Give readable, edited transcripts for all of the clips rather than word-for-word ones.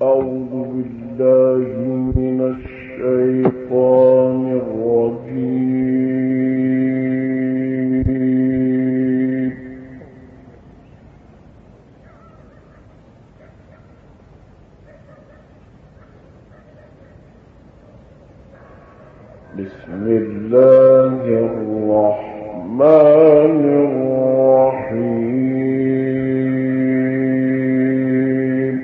أعوذ بالله من الشيطان الرجيم. بسم الله الرحمن الرحيم.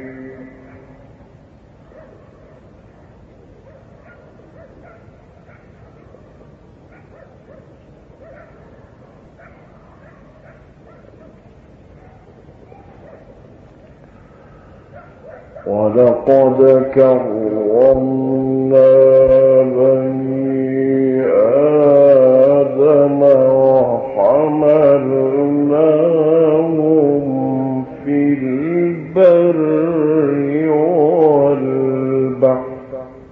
ولقد كرمنا بني آدم وحملناهم في البر والبحر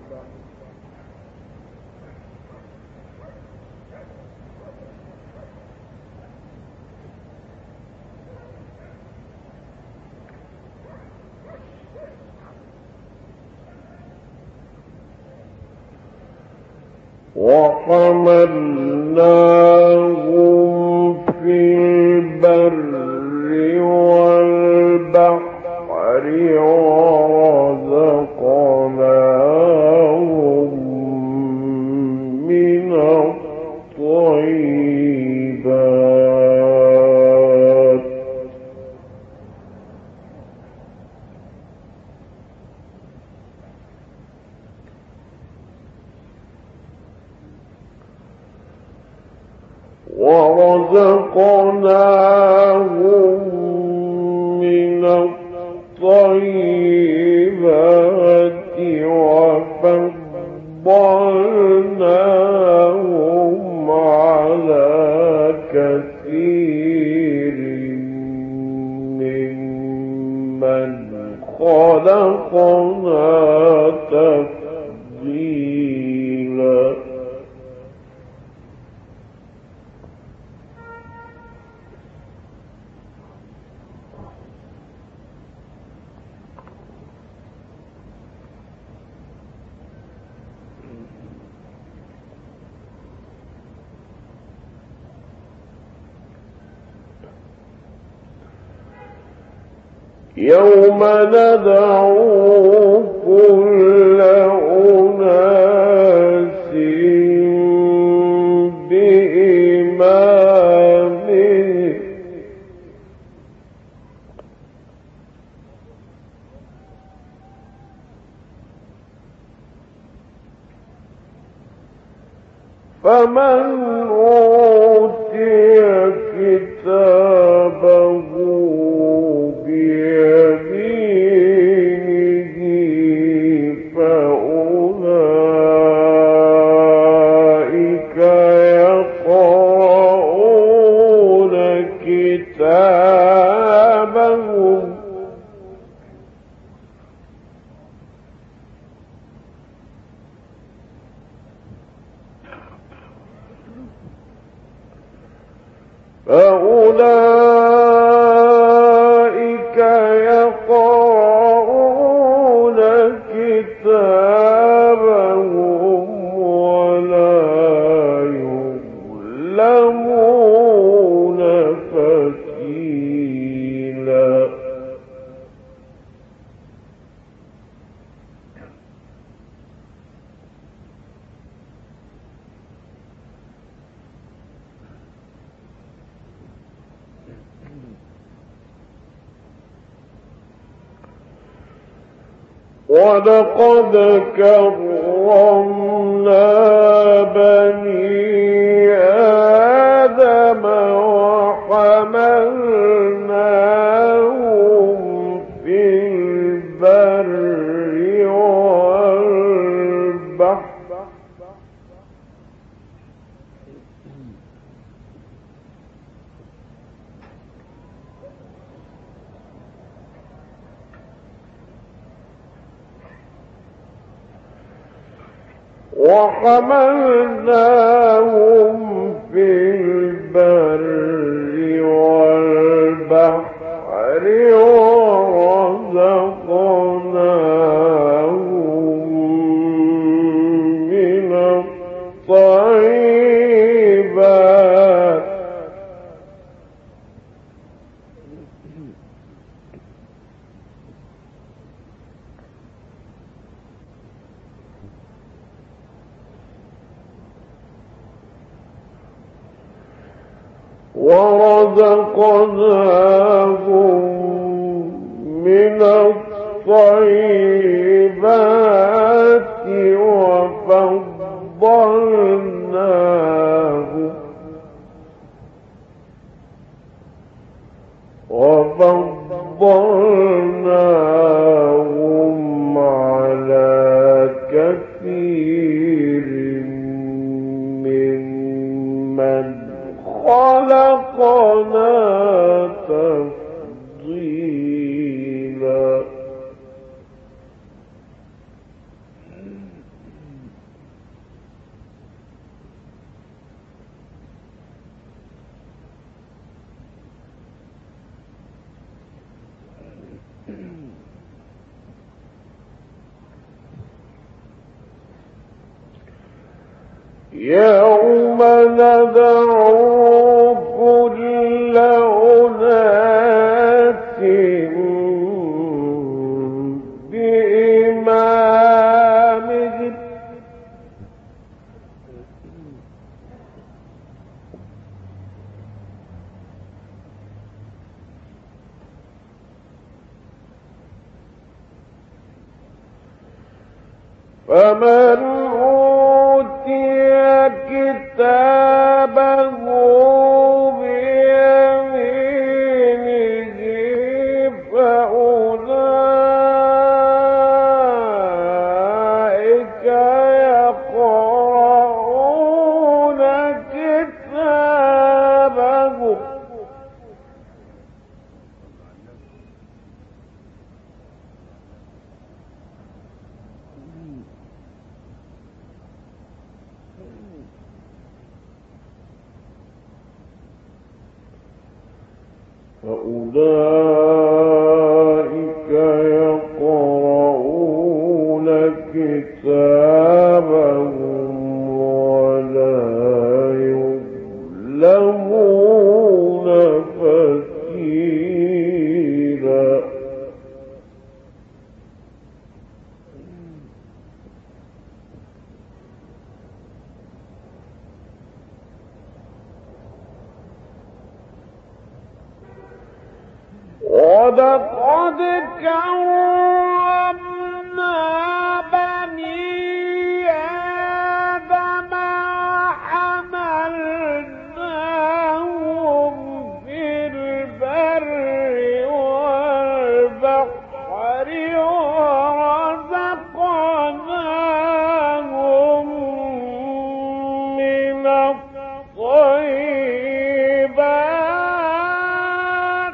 ورزقناهم من الطيبات وفضلناهم على كثير ممن خلقنا تفضيلا. يوم ندعو كل أناس بإمامهم فمن أوتي كتابه بيمينه فأولئك يقرؤون كتابهم ولا يظلمون فتيلا. ولقد كرمنا بني آدم وحملناهم في البر والبحر وحملناهم في البر والبحر ورزقناهم ورزقناهم من الطيبات وفضلناهم على كثير ممن خلقنا تفضيلا. يوم ندعو كل أناس بإمامهم فمن كتابه بيمينه فأولئك يقرؤون كتابهم ولا يظلمون فتيلا. ولقد كرمنا بني آدم وحملناهم في البر والبحر ورزقناهم من الطيبات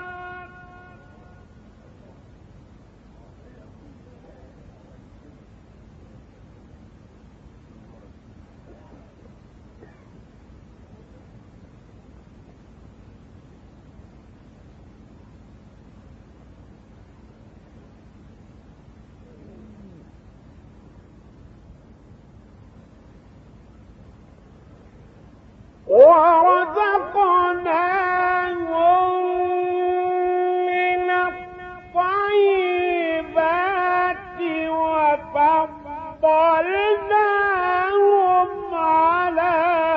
ورزقناهم من الطيبات وفضلناهم على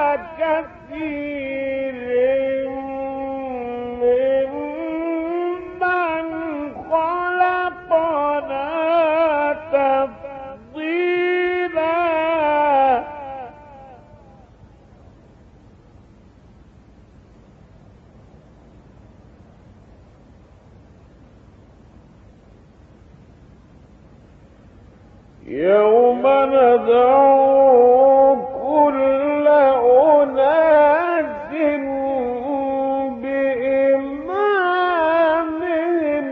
كثير ممن خلقنا تفضيلا. يوم ندعو كل أناس بإمامهم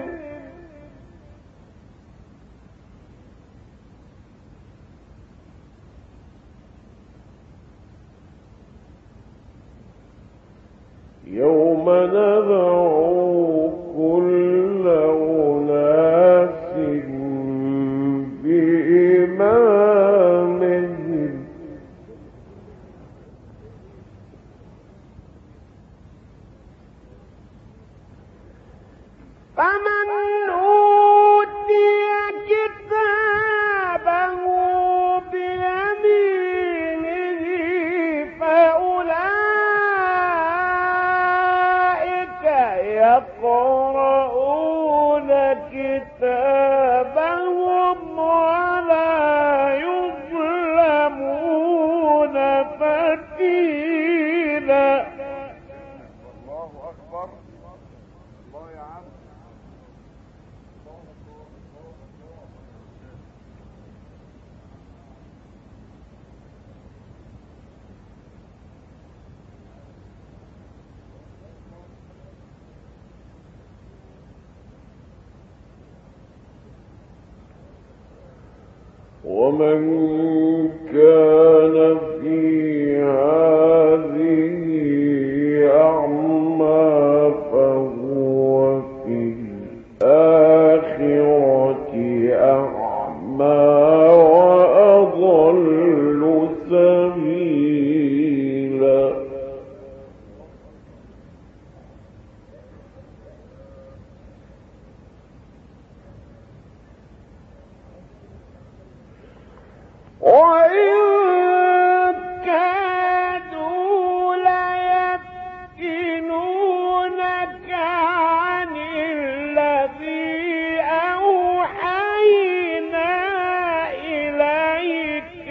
يوم ندعو كل أناس بإمامهم فمن أوتي كتابه بيمينه فأولئك حسابهم ولا يظلمون فتيلا. الله أكبر. الله يا عم. ومن كان في هذه أعمى فهو في الآخرة أعمى وأضل سبيلا. وإن كادوا ليفتنونك عن الذي أوحينا إليك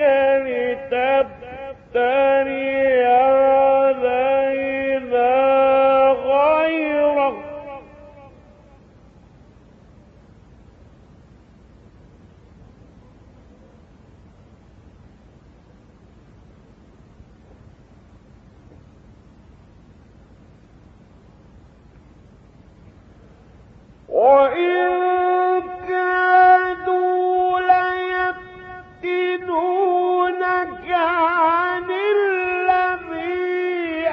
لتفتري علينا غيره. وإن كادوا ليفتنونك عن الذي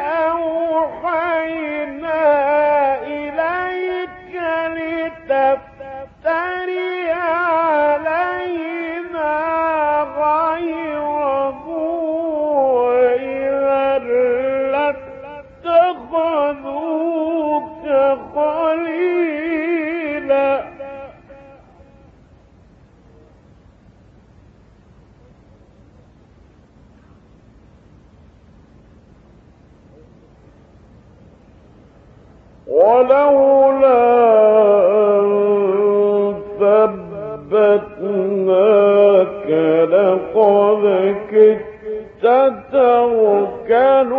أوحينا إليك لتفتري علينا غيره وإذا لاتخذوك خليلا. ولولا أن ثبتناك لقد كدت تركن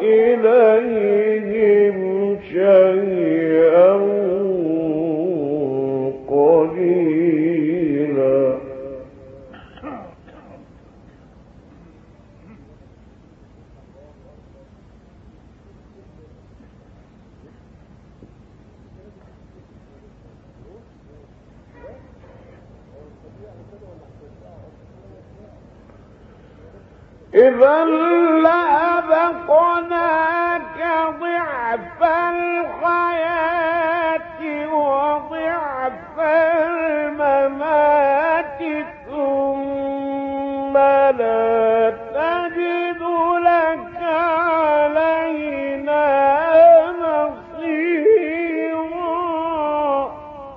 إليهم شيئا قليلا. إذا لأذقناك ضعف الحياة وضعف الممات ثم لا تجد لك علينا نصيرا.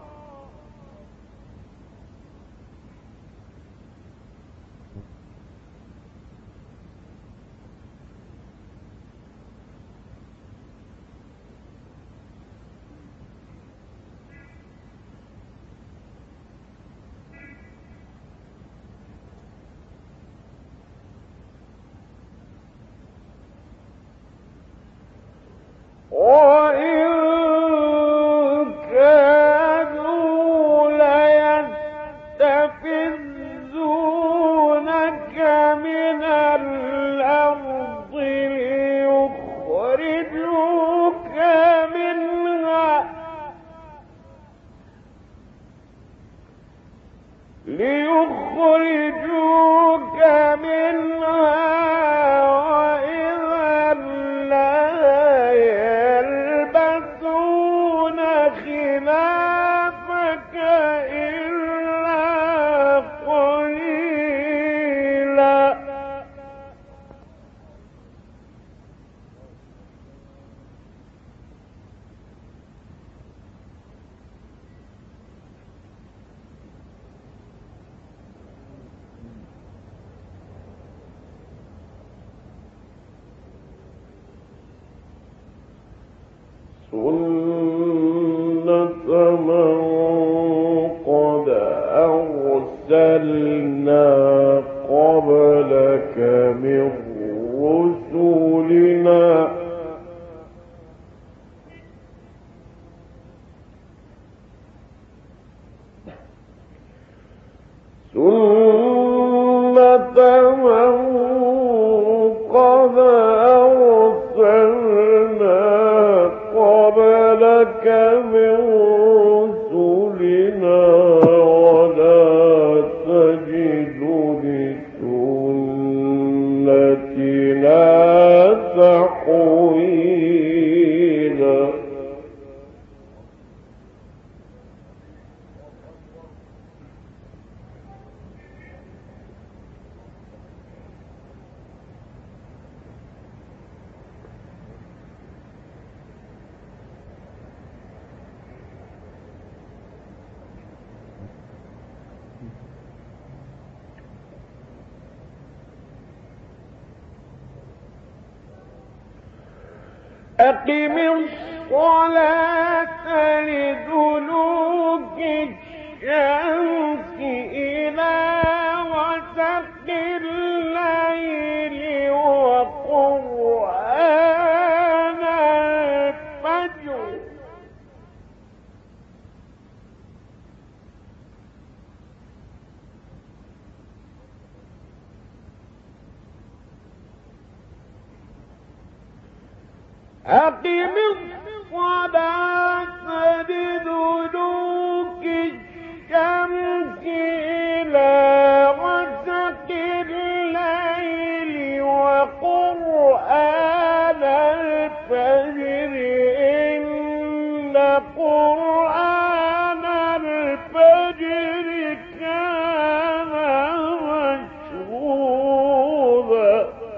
وإن كانوا ليستفزونك من الأرض ليخرجوك منها وإذا لا يلبثون خلافك إلا قليلا. سنة من قد أرسلنا قبلك من رسلنا سنة من قد أرسلنا قبلك من رسلنا ولا تجد لسنتنا تحويلا. أقم الصلاة لدلوك الشمس إلى غسق الليل وقرآن الفجر أقم الصلاة لدلوك الشمس إلى غسق الليل وقرآن الفجر إن قرآن الفجر كان مشهودا.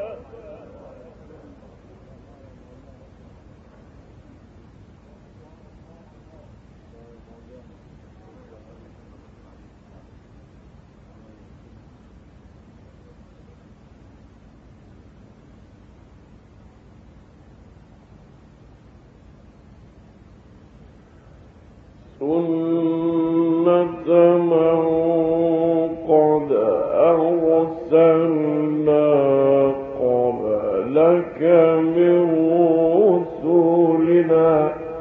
سنة من قد أرسلنا قبلك من رسلنا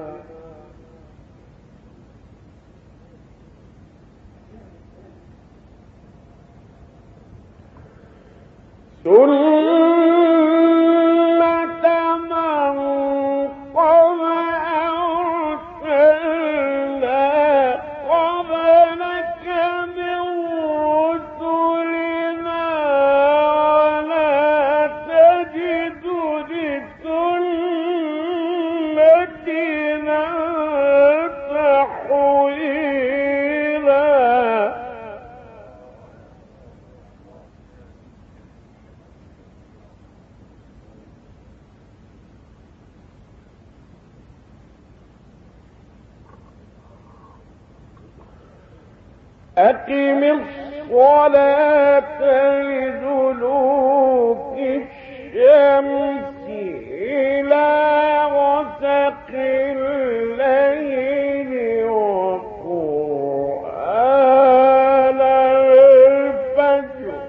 أقم الصلاة لدلوك الشمس إلى غسق الليل وقرآن الفجر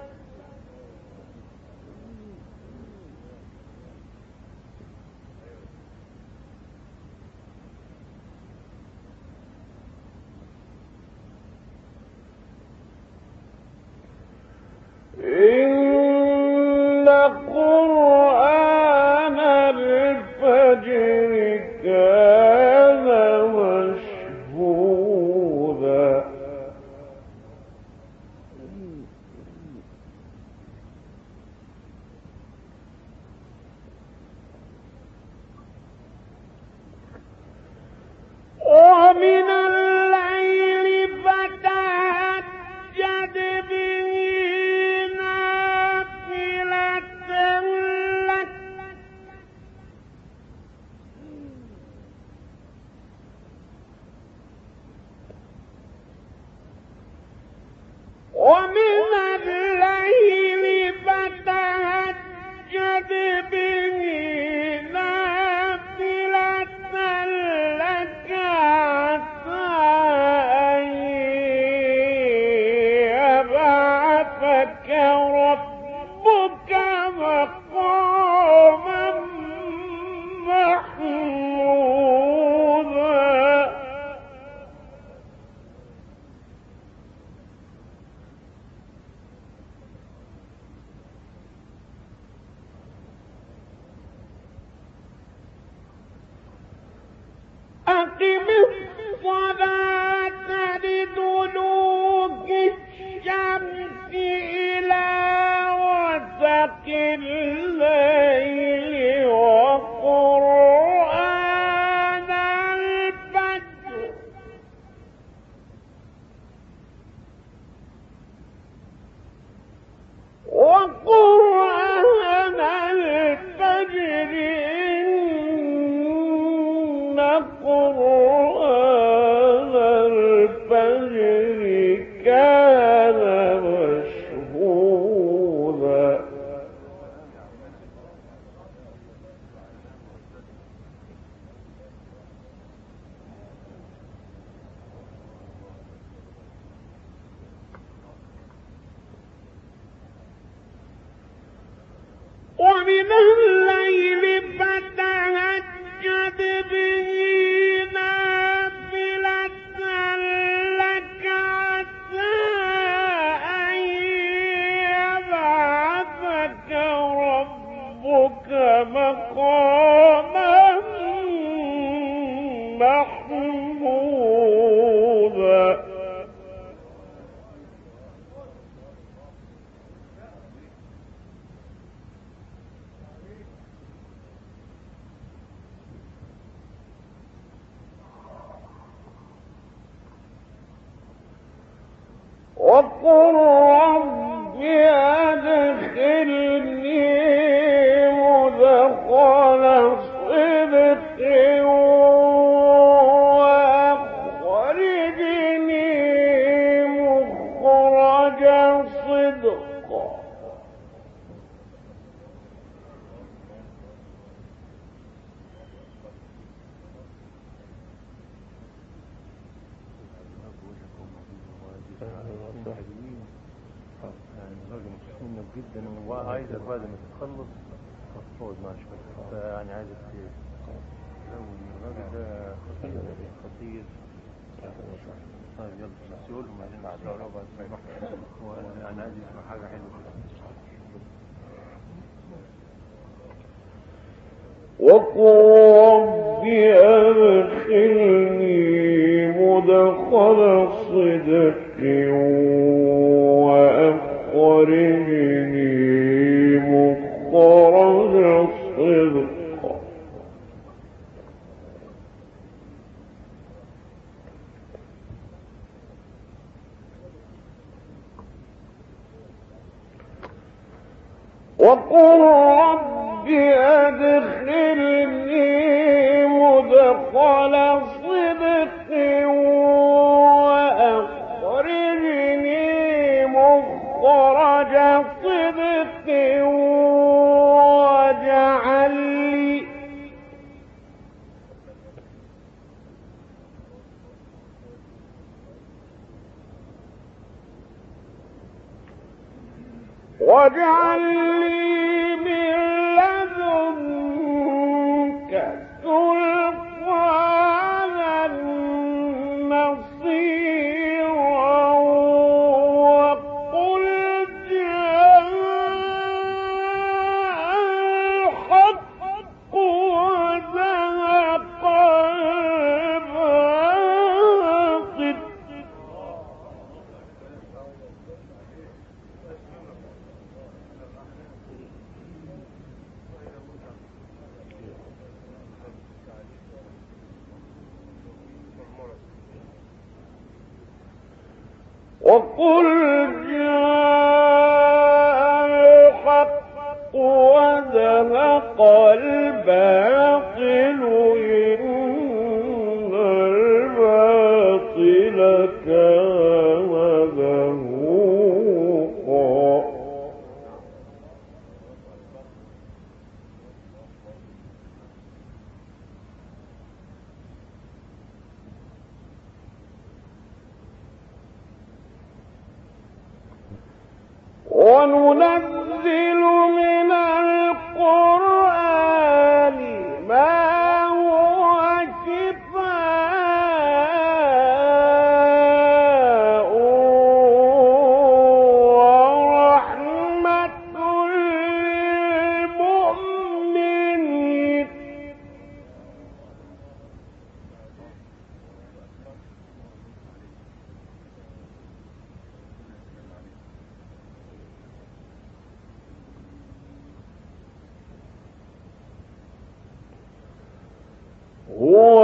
إن قرآن الفجر كان وبعثك ربك مقاما محمودا أقم الصلاة لدلوك الشمس إلى غسق الليل وقرآن الفجر وقرآن الفجر إن قرآن الفجر كان مشهودا ومن الليل فتهجد به نافلة لك عسى أن يبعثك ربك مقاما محمودا وقل رب أدخلني مدخل صدق وأخرجني مخرج صدق راجل مبسوط منك جدا وعايزك بعد ما تخلص تقعد معاه شويه يعني عايزك لو الراجل ده خطير خطير. طيب يلا بس يقول لهم عايزين نعرفه وانا عايز اسمع حاجه حلوه كده. وقل رب أدخلني مدخل صدق وأخرجني مخرج صدق وقل رب أدخلني مدخل صدق وأخرجني مخرج صدق واجعل لي من لدنك سلطانا نصيرا وقل جاء الحق وزهق الباطل وقل جاء الحق وزهق الباطل إن الباطل كان زهوقا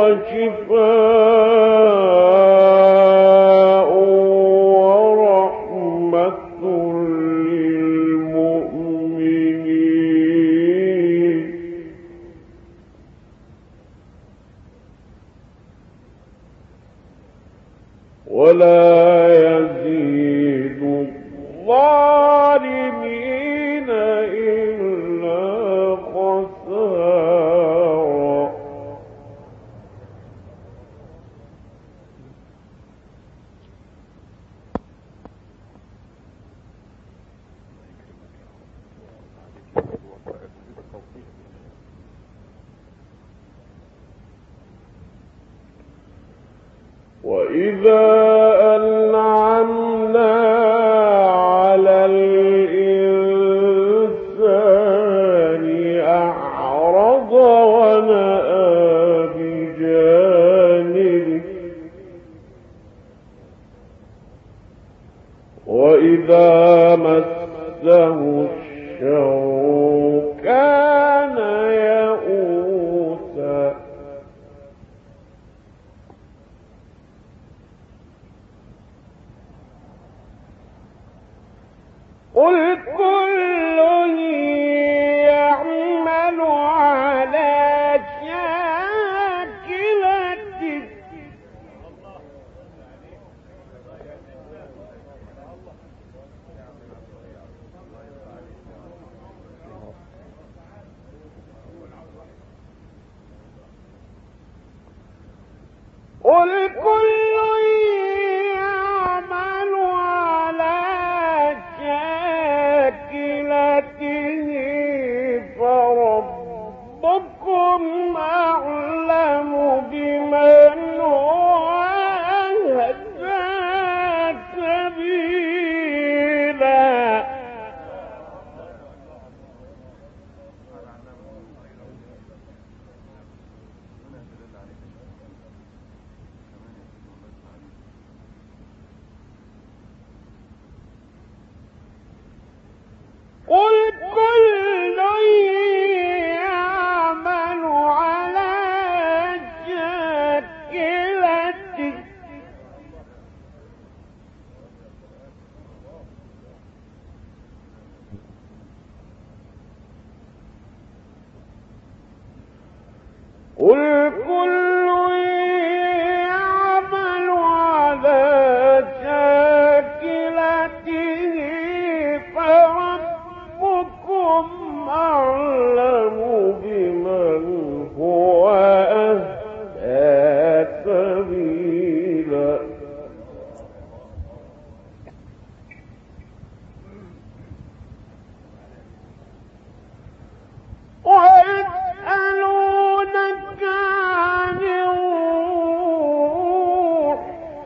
وشفاء ورحمة للمؤمنين ولا يزيد الظالمين إلا خسارا. وإذا أنعمنا على الإنسان أعرض ونأى بجانبه وإذا مسه الشر كان يئوسا. قل كل يعمل على شاكلته قل كل يعمل على شاكلته فربكم أعلم بمن هو أهدى سبيلا. قل كل يعمل على شاكلته قل كل يعمل على شاكلته فربكم أعلم بمن هو أهدى سبيلا. ويسألونك عن الروح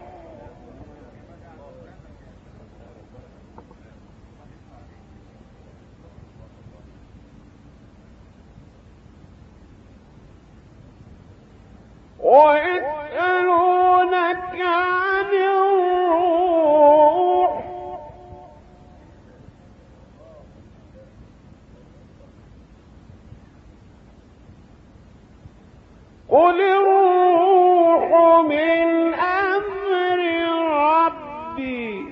ويسألونك عن الروح قل الروح من أمر ربي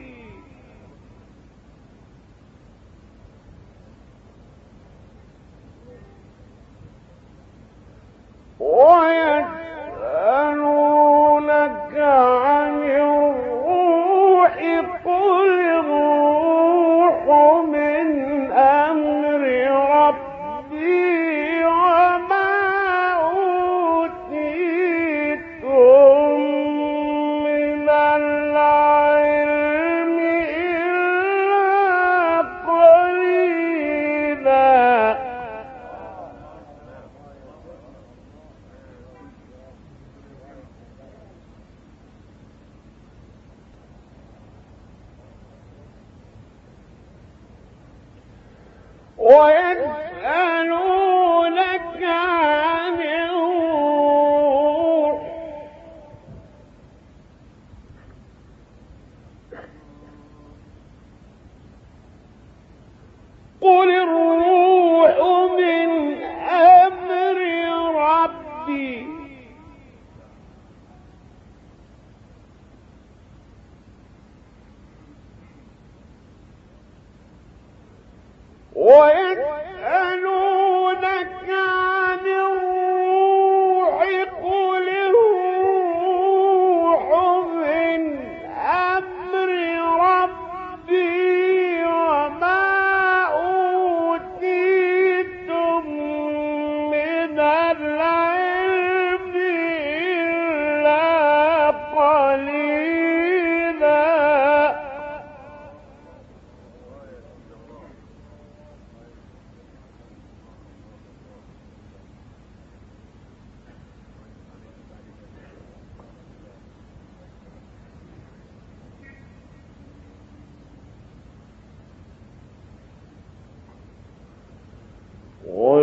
ويسألونك عن الروح قل الروح من أمر ربي وما أوتيتم من العلم إلا قليلا. ويسألونك عن الروح قل الروح من أمر ربي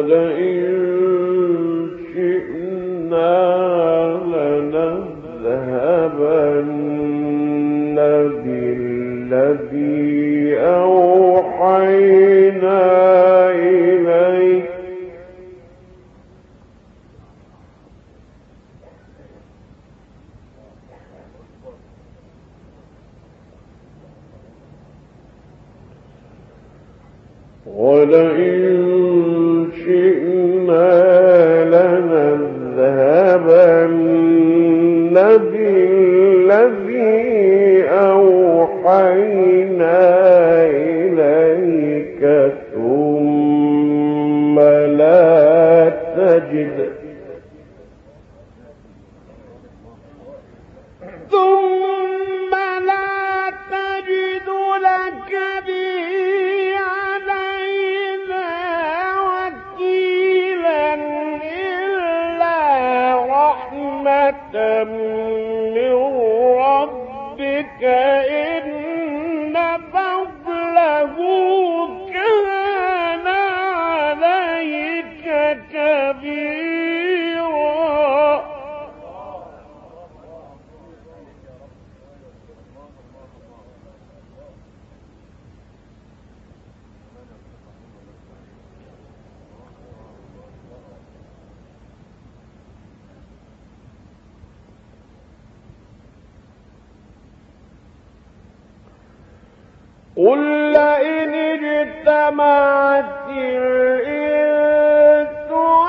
قل لئن اجتمعت الإنس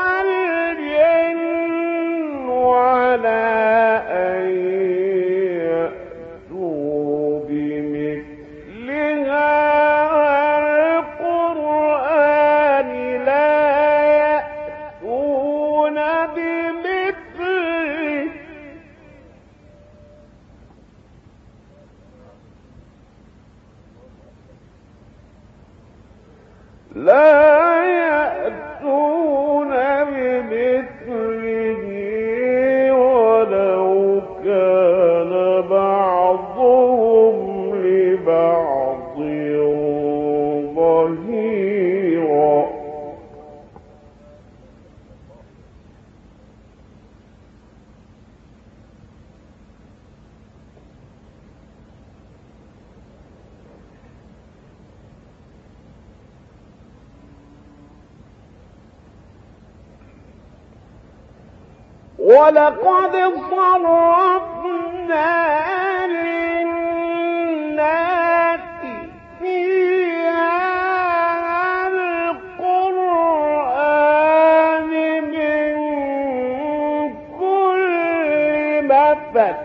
والجن على أن يأتوا بمثل هذا القرآن لا يأتون بمثله ولو كان بعضهم لبعض ظهيرا. ولقد صرفنا للناس في هذا القرآن من كل مثل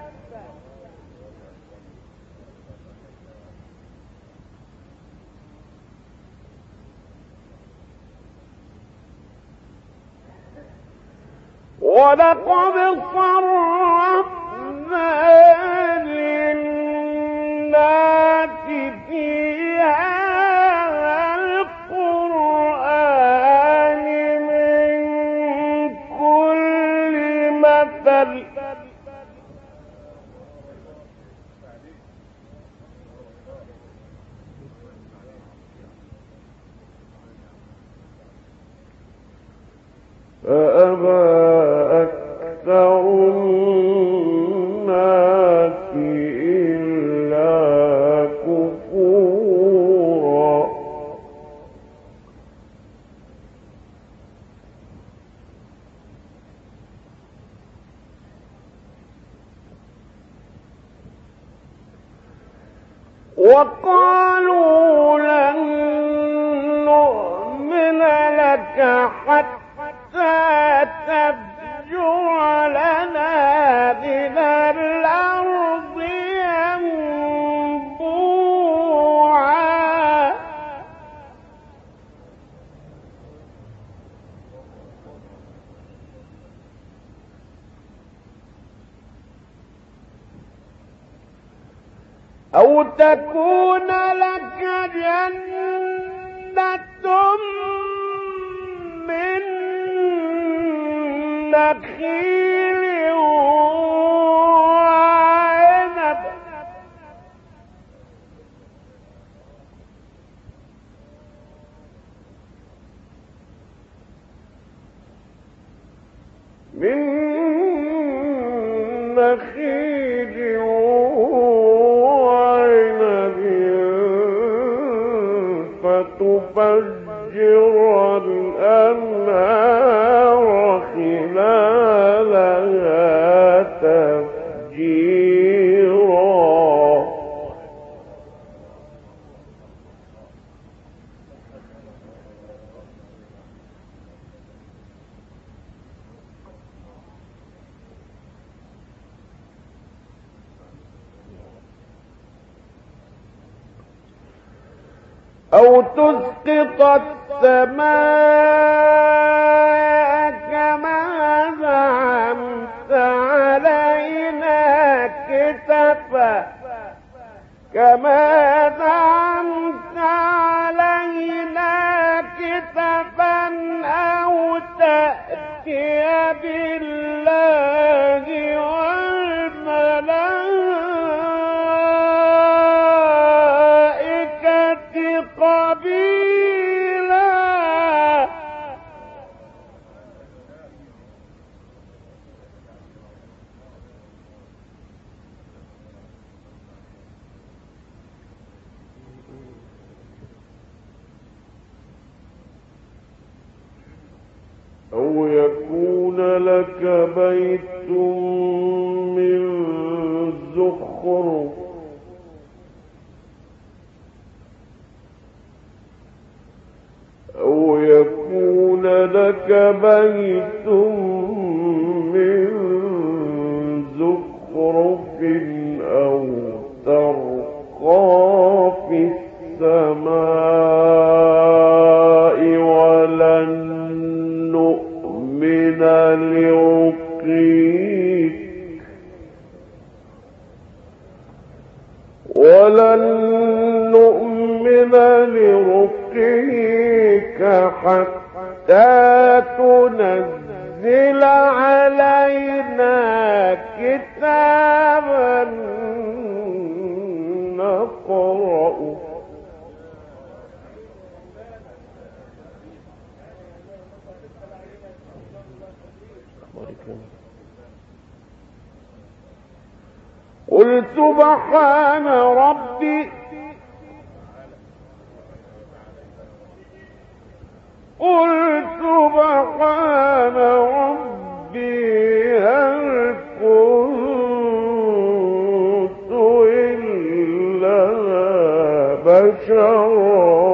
ولقد صرفنا للناس في هذا القرآن من كل مثل فأبى أكثر الناس إلا كفورا. وقالوا لن نؤمن لك حتى تفجر لنا من الأرض ينبوعا. أو تكون لك جنة من نخيل وعنب من نخيل وعنب فتفجر الأنهار خلالها تفجيرا. أو تسقط السماء كما زعمت علينا كسفا أو تأتي بالله والملائكة قبيلا. أو يكون لك بيت من زخرف أو ترقى في السماء ولن نؤمن لرقيك حتى تنزل علينا كتابا نقرأه. قل سبحان ربي هل كنت إلا بشرا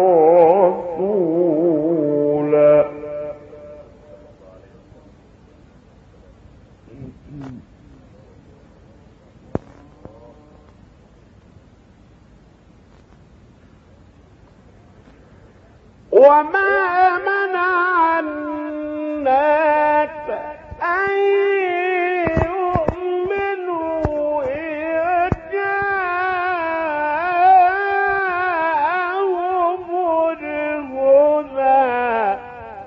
رسولا. وما منع الناس أن يؤمنوا إذ جاءهم الهدى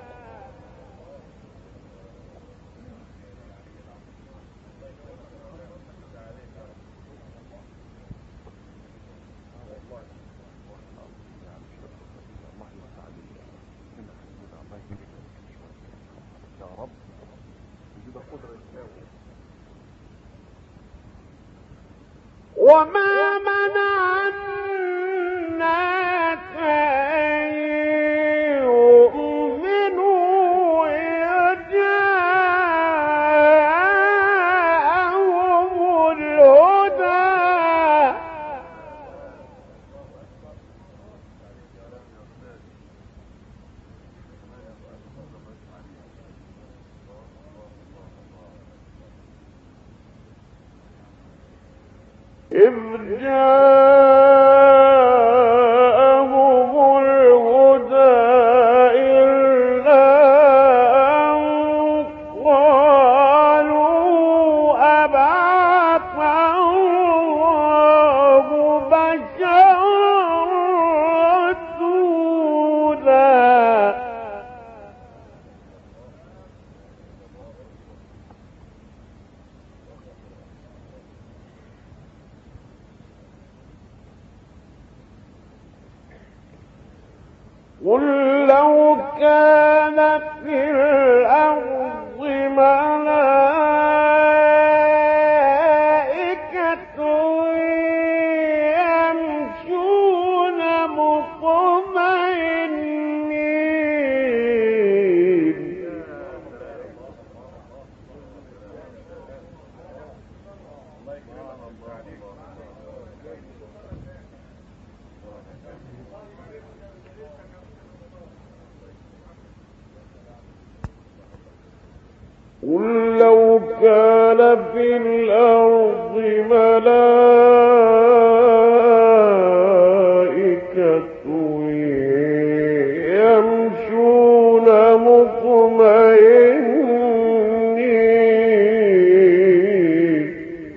وما منع الناس أن يؤمنوا إذ جاءهم الهدى إذ جاءهم الهدى إلا أن قالوا أبعث الله بشرا رسولا. قل لو كان في الأرض ما في الأرض ملائكة يمشون مطمئنين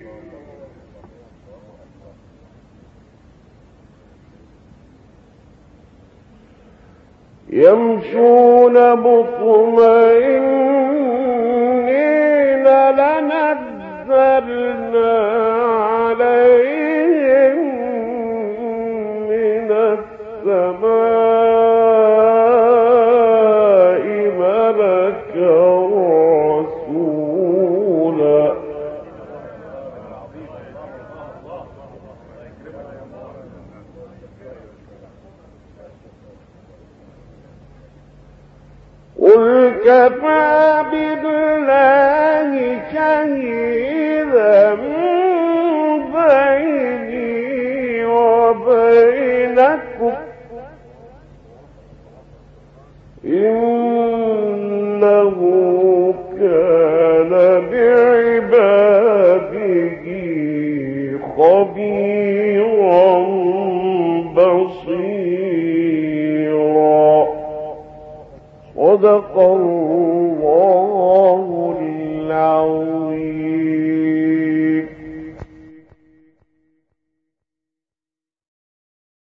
لنزلنا عليهم من السماء ملكا رسولا قل كفى بالله شهيدا بيني وبينكم إنه كان بعباده خبيرا بصيرا صدق الله